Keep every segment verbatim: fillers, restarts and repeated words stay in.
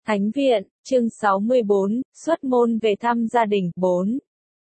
Thánh viện, chương sáu mươi bốn, xuất môn về thăm gia đình, bốn.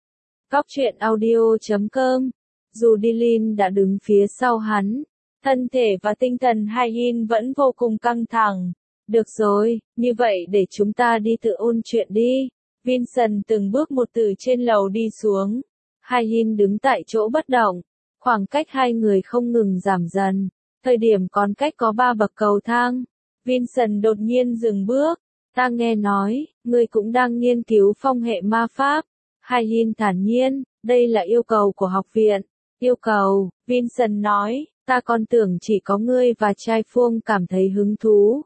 Góc truyện audio chấm com. Dù Dylan đã đứng phía sau hắn, thân thể và tinh thần Hai-hin vẫn vô cùng căng thẳng. Được rồi, như vậy để chúng ta đi tự ôn chuyện đi. Vincent từng bước một từ trên lầu đi xuống. Hai-hin đứng tại chỗ bất động. Khoảng cách hai người không ngừng giảm dần. Thời điểm còn cách có ba bậc cầu thang. Vincent đột nhiên dừng bước. Ta nghe nói, ngươi cũng đang nghiên cứu phong hệ ma pháp. Hai-hin thản nhiên, đây là yêu cầu của học viện. Yêu cầu, Vincent nói, ta còn tưởng chỉ có ngươi và trai Phuông cảm thấy hứng thú.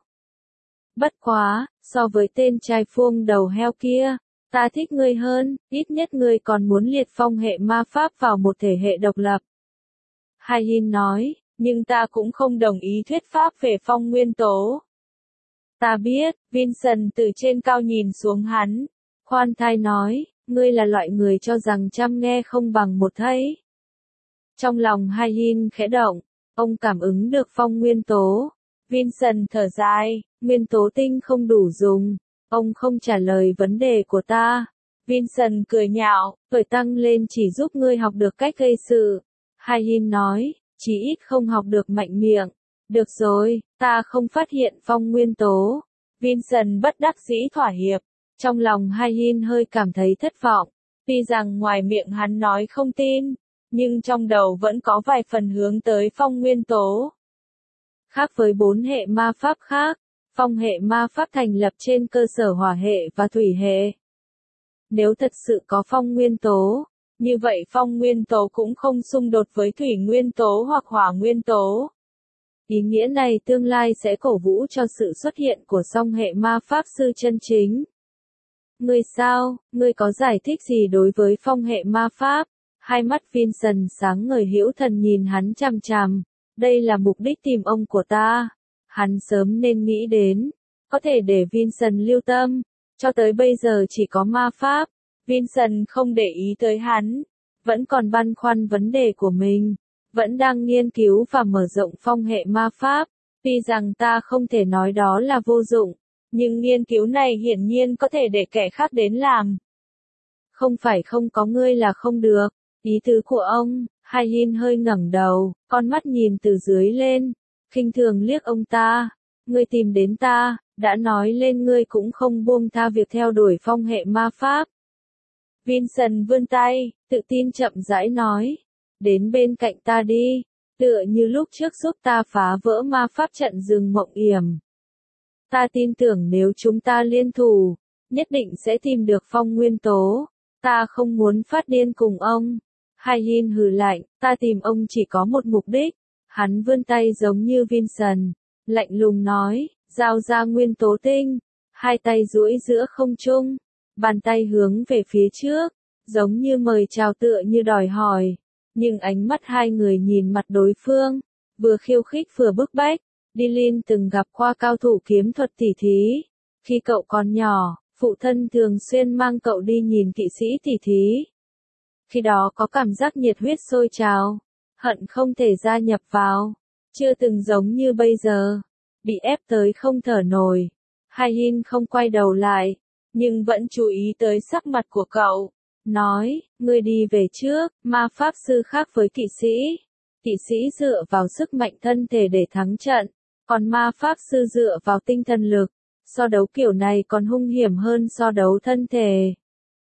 Bất quá, so với tên trai Phuông đầu heo kia, ta thích ngươi hơn, ít nhất ngươi còn muốn liệt phong hệ ma pháp vào một thể hệ độc lập. Hai-hin nói, nhưng ta cũng không đồng ý thuyết pháp về phong nguyên tố. Ta biết, Vincent từ trên cao nhìn xuống hắn. Khoan thai nói, ngươi là loại người cho rằng trăm nghe không bằng một thấy. Trong lòng Hai-hin khẽ động, ông cảm ứng được phong nguyên tố. Vincent thở dài, nguyên tố tinh không đủ dùng. Ông không trả lời vấn đề của ta. Vincent cười nhạo, tuổi tăng lên chỉ giúp ngươi học được cách gây sự. Hai-hin nói, chỉ ít không học được mạnh miệng. Được rồi, ta không phát hiện phong nguyên tố. Vincent bất đắc dĩ thỏa hiệp. Trong lòng Hai-hin hơi cảm thấy thất vọng. Tuy rằng ngoài miệng hắn nói không tin, nhưng trong đầu vẫn có vài phần hướng tới phong nguyên tố. Khác với bốn hệ ma pháp khác, phong hệ ma pháp thành lập trên cơ sở hỏa hệ và thủy hệ. Nếu thật sự có phong nguyên tố, như vậy phong nguyên tố cũng không xung đột với thủy nguyên tố hoặc hỏa nguyên tố. Ý nghĩa này tương lai sẽ cổ vũ cho sự xuất hiện của song hệ ma pháp sư chân chính. Ngươi sao, ngươi có giải thích gì đối với phong hệ ma pháp? Hai mắt Vincent sáng ngời hữu thần nhìn hắn chằm chằm. Đây là mục đích tìm ông của ta. Hắn sớm nên nghĩ đến. Có thể để Vincent lưu tâm. Cho tới bây giờ chỉ có ma pháp. Vincent không để ý tới hắn. Vẫn còn băn khoăn vấn đề của mình. Vẫn đang nghiên cứu và mở rộng phong hệ ma pháp. Tuy rằng ta không thể nói đó là vô dụng. Nhưng nghiên cứu này hiển nhiên có thể để kẻ khác đến làm. Không phải không có ngươi là không được. Ý tứ của ông, Hai-hin hơi ngẩng đầu, con mắt nhìn từ dưới lên. Khinh thường liếc ông ta. Ngươi tìm đến ta, đã nói lên ngươi cũng không buông tha việc theo đuổi phong hệ ma pháp. Vincent vươn tay, tự tin chậm rãi nói. Đến bên cạnh ta đi, tựa như lúc trước giúp ta phá vỡ ma pháp trận rừng mộng yểm. Ta tin tưởng nếu chúng ta liên thủ, nhất định sẽ tìm được phong nguyên tố. Ta không muốn phát điên cùng ông. Hai-hin hừ lạnh, ta tìm ông chỉ có một mục đích. Hắn vươn tay giống như Vincent, lạnh lùng nói, giao ra nguyên tố tinh. Hai tay duỗi giữa không trung, bàn tay hướng về phía trước, giống như mời chào tựa như đòi hỏi. Nhưng ánh mắt hai người nhìn mặt đối phương, vừa khiêu khích vừa bức bách. Dylan từng gặp qua cao thủ kiếm thuật tỉ thí. Khi cậu còn nhỏ, phụ thân thường xuyên mang cậu đi nhìn kỵ sĩ tỉ thí. Khi đó có cảm giác nhiệt huyết sôi trào, hận không thể gia nhập vào. Chưa từng giống như bây giờ, bị ép tới không thở nổi. Hai-hin không quay đầu lại, nhưng vẫn chú ý tới sắc mặt của cậu. Nói, ngươi đi về trước, ma pháp sư khác với kỵ sĩ. Kỵ sĩ dựa vào sức mạnh thân thể để thắng trận, còn ma pháp sư dựa vào tinh thần lực. So đấu kiểu này còn hung hiểm hơn so đấu thân thể.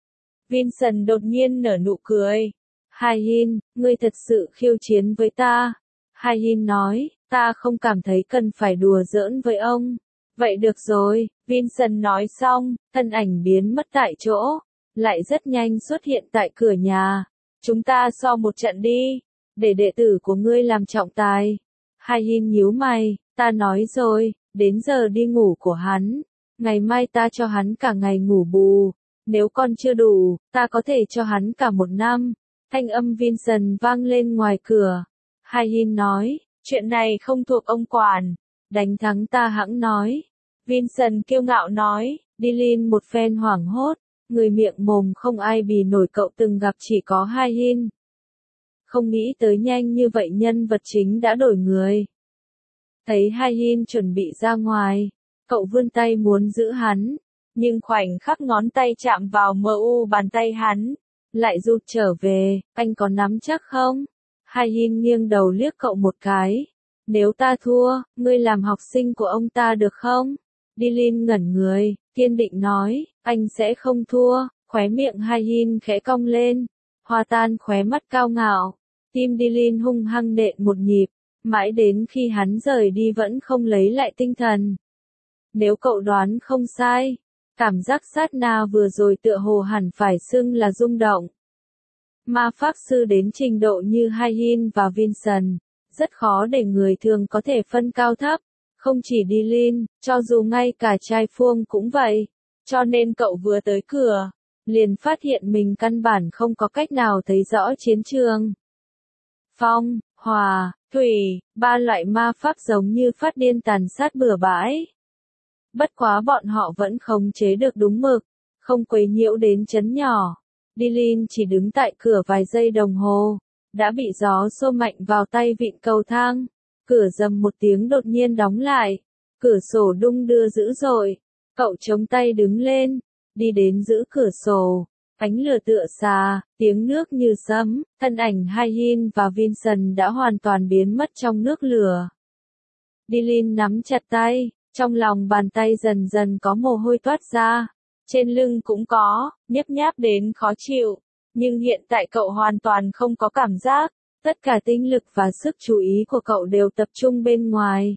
Vincent đột nhiên nở nụ cười. Hai-hin, ngươi thật sự khiêu chiến với ta. Hai-hin nói, ta không cảm thấy cần phải đùa giỡn với ông. Vậy được rồi, Vincent nói xong, thân ảnh biến mất tại chỗ. Lại rất nhanh xuất hiện tại cửa nhà. Chúng ta so một trận đi. Để đệ tử của ngươi làm trọng tài. Hai-hin nhíu mày, ta nói rồi, đến giờ đi ngủ của hắn. Ngày mai ta cho hắn cả ngày ngủ bù. Nếu con chưa đủ, ta có thể cho hắn cả một năm. Thanh âm Vincent vang lên ngoài cửa. Hai-hin nói, chuyện này không thuộc ông quản. Đánh thắng ta hẵng nói. Vincent kiêu ngạo nói, Dylan một phen hoảng hốt. Người miệng mồm không ai bì nổi cậu từng gặp chỉ có Hai-hin. Không nghĩ tới nhanh như vậy nhân vật chính đã đổi người. Thấy Hai-hin chuẩn bị ra ngoài, Cậu vươn tay muốn giữ hắn, nhưng khoảnh khắc ngón tay chạm vào mờ u bàn tay hắn, lại rụt trở về, anh có nắm chắc không? Hai-hin nghiêng đầu liếc cậu một cái. Nếu ta thua, ngươi làm học sinh của ông ta được không? Dilin ngẩn người, kiên định nói, anh sẽ không thua, khóe miệng Hai-hin khẽ cong lên, hòa tan khóe mắt cao ngạo. Tim Dilin hung hăng nện một nhịp, mãi đến khi hắn rời đi vẫn không lấy lại tinh thần. Nếu cậu đoán không sai, cảm giác sát na vừa rồi tựa hồ hẳn phải xưng là rung động. Ma pháp sư đến trình độ như Hai-hin và Vincent, rất khó để người thường có thể phân cao thấp, không chỉ Dilin, cho dù ngay cả trai Phuông cũng vậy. Cho nên cậu vừa tới cửa, liền phát hiện mình căn bản không có cách nào thấy rõ chiến trường. Phong, hỏa, thủy, ba loại ma pháp giống như phát điên tàn sát bừa bãi. Bất quá bọn họ vẫn khống chế được đúng mực, không quấy nhiễu đến chấn nhỏ. Dilin chỉ đứng tại cửa vài giây đồng hồ, đã bị gió xô mạnh vào tay vịn cầu thang. Cửa rầm một tiếng đột nhiên đóng lại, cửa sổ đung đưa dữ dội. Cậu chống tay đứng lên, đi đến giữ cửa sổ, ánh lửa tựa xà, tiếng nước như sấm, thân ảnh Hai-hin và Vincent đã hoàn toàn biến mất trong nước lửa. Dilin nắm chặt tay, trong lòng bàn tay dần dần có mồ hôi toát ra, trên lưng cũng có, nhấp nháp đến khó chịu, nhưng hiện tại cậu hoàn toàn không có cảm giác, tất cả tinh lực và sức chú ý của cậu đều tập trung bên ngoài.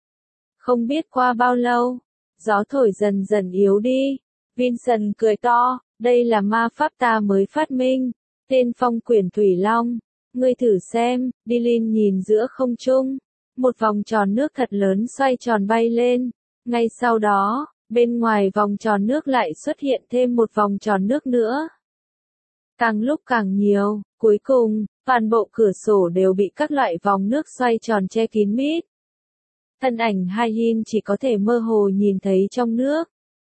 Không biết qua bao lâu, gió thổi dần dần yếu đi, Vincent cười to, đây là ma pháp ta mới phát minh, tên Phong Quyển Thủy Long, ngươi thử xem. Dilin nhìn giữa không trung, một vòng tròn nước thật lớn xoay tròn bay lên, ngay sau đó, bên ngoài vòng tròn nước lại xuất hiện thêm một vòng tròn nước nữa. Càng lúc càng nhiều, cuối cùng, toàn bộ cửa sổ đều bị các loại vòng nước xoay tròn che kín mít. Thân ảnh Hai-hin chỉ có thể mơ hồ nhìn thấy trong nước.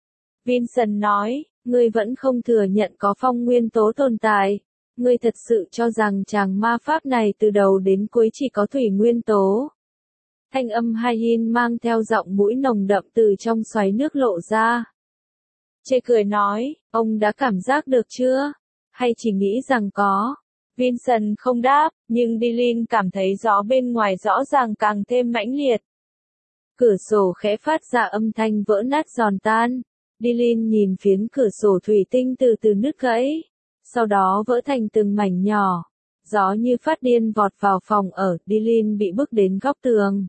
Vincent nói, ngươi vẫn không thừa nhận có phong nguyên tố tồn tại. Ngươi thật sự cho rằng chàng ma pháp này từ đầu đến cuối chỉ có thủy nguyên tố. Thanh âm Hai-hin mang theo giọng mũi nồng đậm từ trong xoáy nước lộ ra. Chê cười nói, ông đã cảm giác được chưa? Hay chỉ nghĩ rằng có? Vincent không đáp, nhưng Dilin cảm thấy gió bên ngoài rõ ràng càng thêm mãnh liệt. Cửa sổ khẽ phát ra âm thanh vỡ nát giòn tan. Dilin nhìn phiến cửa sổ thủy tinh từ từ nứt gãy, sau đó vỡ thành từng mảnh nhỏ. Gió như phát điên vọt vào phòng ở, Dilin bị bức đến góc tường.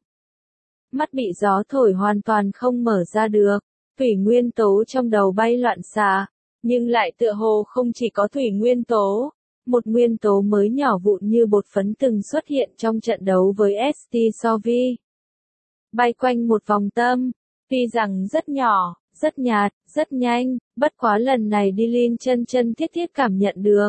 Mắt bị gió thổi hoàn toàn không mở ra được, thủy nguyên tố trong đầu bay loạn xạ, nhưng lại tựa hồ không chỉ có thủy nguyên tố. Một nguyên tố mới nhỏ vụn như bột phấn từng xuất hiện trong trận đấu với ét tê Sovi. Bay quanh một vòng tâm, tuy rằng rất nhỏ, rất nhạt, rất nhanh, bất quá lần này Dilin chân chân thiết thiết cảm nhận được.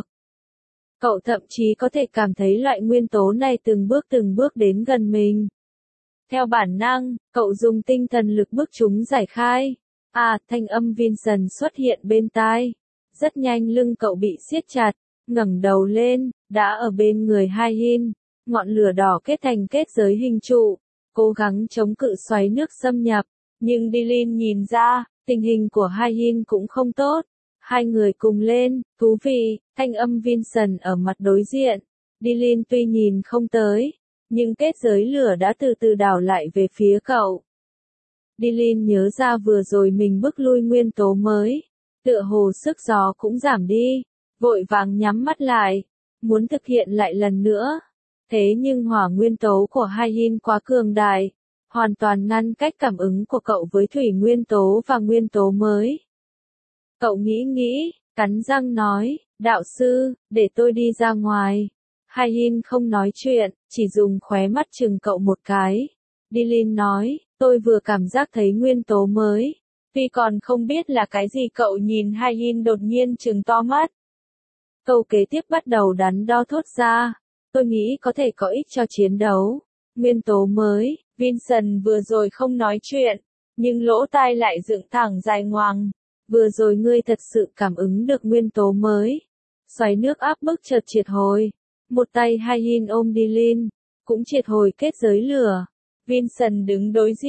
Cậu thậm chí có thể cảm thấy loại nguyên tố này từng bước từng bước đến gần mình. Theo bản năng, cậu dùng tinh thần lực bức chúng giải khai. À, thanh âm Vincent xuất hiện bên tai. Rất nhanh lưng cậu bị siết chặt, ngẩng đầu lên, đã ở bên người Hai-hin. Ngọn lửa đỏ kết thành kết giới hình trụ, cố gắng chống cự xoáy nước xâm nhập. Nhưng Dilin nhìn ra, tình hình của Hai-hin cũng không tốt. Hai người cùng lên, thú vị, thanh âm Vincent ở mặt đối diện. Dilin tuy nhìn không tới, nhưng kết giới lửa đã từ từ đảo lại về phía cậu. Dilin nhớ ra vừa rồi mình bức lui nguyên tố mới, tựa hồ sức gió cũng giảm đi, vội vàng nhắm mắt lại, muốn thực hiện lại lần nữa. Thế nhưng hỏa nguyên tố của Hai-hin quá cường đại, hoàn toàn ngăn cách cảm ứng của cậu với thủy nguyên tố và nguyên tố mới. Cậu nghĩ nghĩ, cắn răng nói, đạo sư, để tôi đi ra ngoài. Hai-hin không nói chuyện, chỉ dùng khóe mắt chừng cậu một cái. Dilin nói, tôi vừa cảm giác thấy nguyên tố mới. Tuy còn không biết là cái gì cậu nhìn Hai-hin đột nhiên chừng to mắt. Câu kế tiếp bắt đầu đắn đo thốt ra. Tôi nghĩ có thể có ích cho chiến đấu. Nguyên tố mới, Vincent vừa rồi không nói chuyện, nhưng lỗ tai lại dựng thẳng dài ngoằng. Vừa rồi ngươi thật sự cảm ứng được nguyên tố mới. Xoáy nước áp bức chợt triệt hồi. Một tay Hai-hin ôm Dilin, cũng triệt hồi kết giới lửa. Vincent đứng đối diện,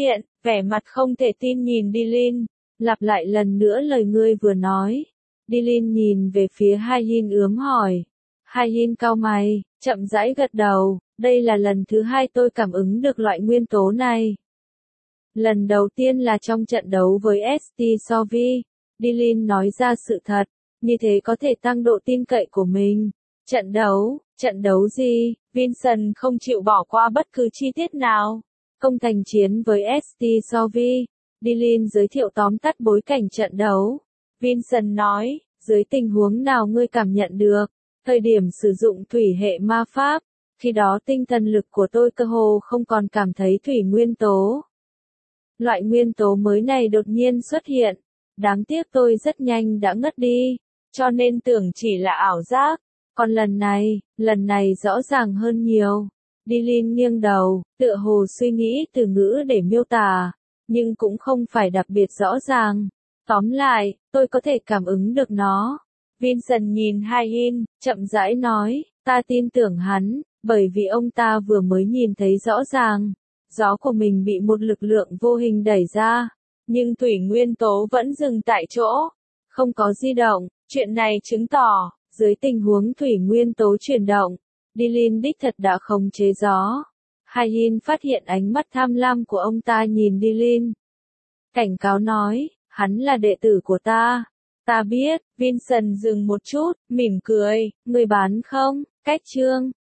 vẻ mặt không thể tin nhìn Dylan, lặp lại lần nữa lời ngươi vừa nói. Dylan nhìn về phía Ha-hin ướm hỏi. Ha-hin cau mày, chậm rãi gật đầu, đây là lần thứ hai tôi cảm ứng được loại nguyên tố này. Lần đầu tiên là trong trận đấu với ét tê Sovi, Dylan nói ra sự thật, như thế có thể tăng độ tin cậy của mình. Trận đấu, trận đấu gì? Vincent không chịu bỏ qua bất cứ chi tiết nào. Công thành chiến với ét tê Sovi, Dylan giới thiệu tóm tắt bối cảnh trận đấu. Vincent nói, dưới tình huống nào ngươi cảm nhận được, thời điểm sử dụng thủy hệ ma pháp, khi đó tinh thần lực của tôi cơ hồ không còn cảm thấy thủy nguyên tố. Loại nguyên tố mới này đột nhiên xuất hiện, đáng tiếc tôi rất nhanh đã ngất đi, cho nên tưởng chỉ là ảo giác. Còn lần này, lần này rõ ràng hơn nhiều. Dylan nghiêng đầu, tựa hồ suy nghĩ từ ngữ để miêu tả, nhưng cũng không phải đặc biệt rõ ràng. Tóm lại, tôi có thể cảm ứng được nó. Vincent nhìn Ha-hin, chậm rãi nói, ta tin tưởng hắn, bởi vì ông ta vừa mới nhìn thấy rõ ràng. Gió của mình bị một lực lượng vô hình đẩy ra, nhưng thủy nguyên tố vẫn dừng tại chỗ, không có di động. Chuyện này chứng tỏ, dưới tình huống thủy nguyên tố chuyển động, Dylan đích thật đã khống chế gió. Ha-hin phát hiện ánh mắt tham lam của ông ta nhìn Dylan. Cảnh cáo nói, hắn là đệ tử của ta. Ta biết. Vincent dừng một chút, mỉm cười, người bán không? Cách chương.